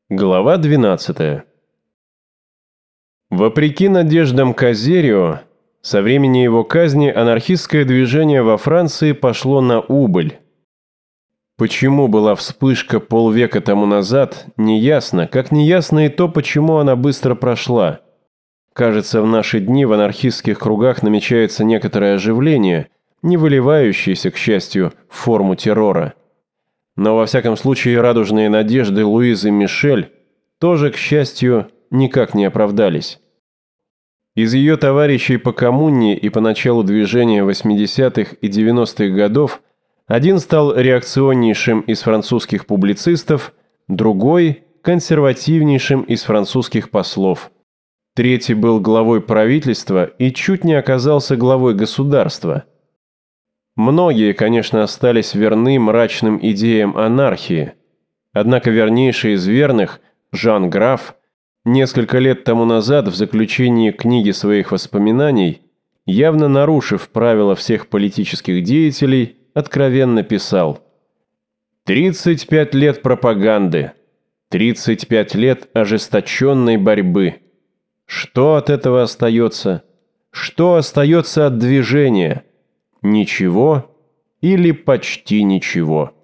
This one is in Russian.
Глава 12. Вопреки надеждам Козерио, со времени его казни анархистское движение во Франции пошло на убыль. Почему была вспышка полвека тому назад, неясно, как неясно и то, почему она быстро прошла. Кажется, в наши дни в анархистских кругах намечается некоторое оживление, не выливающееся, к счастью, в форму террора. Но во всяком случае радужные надежды Луизы Мишель тоже, к счастью, никак не оправдались. Из ее товарищей по коммуне и по началу движения 80-х и 90-х годов один стал реакционнейшим из французских публицистов, другой – консервативнейшим из французских послов. Третий был главой правительства и чуть не оказался главой государства. Многие, конечно, остались верны мрачным идеям анархии, однако вернейший из верных, Жан Граф, несколько лет тому назад в заключении книги своих воспоминаний, явно нарушив правила всех политических деятелей, откровенно писал: «35 лет пропаганды, 35 лет ожесточенной борьбы. Что от этого остается? Что остается от движения? Ничего или почти ничего».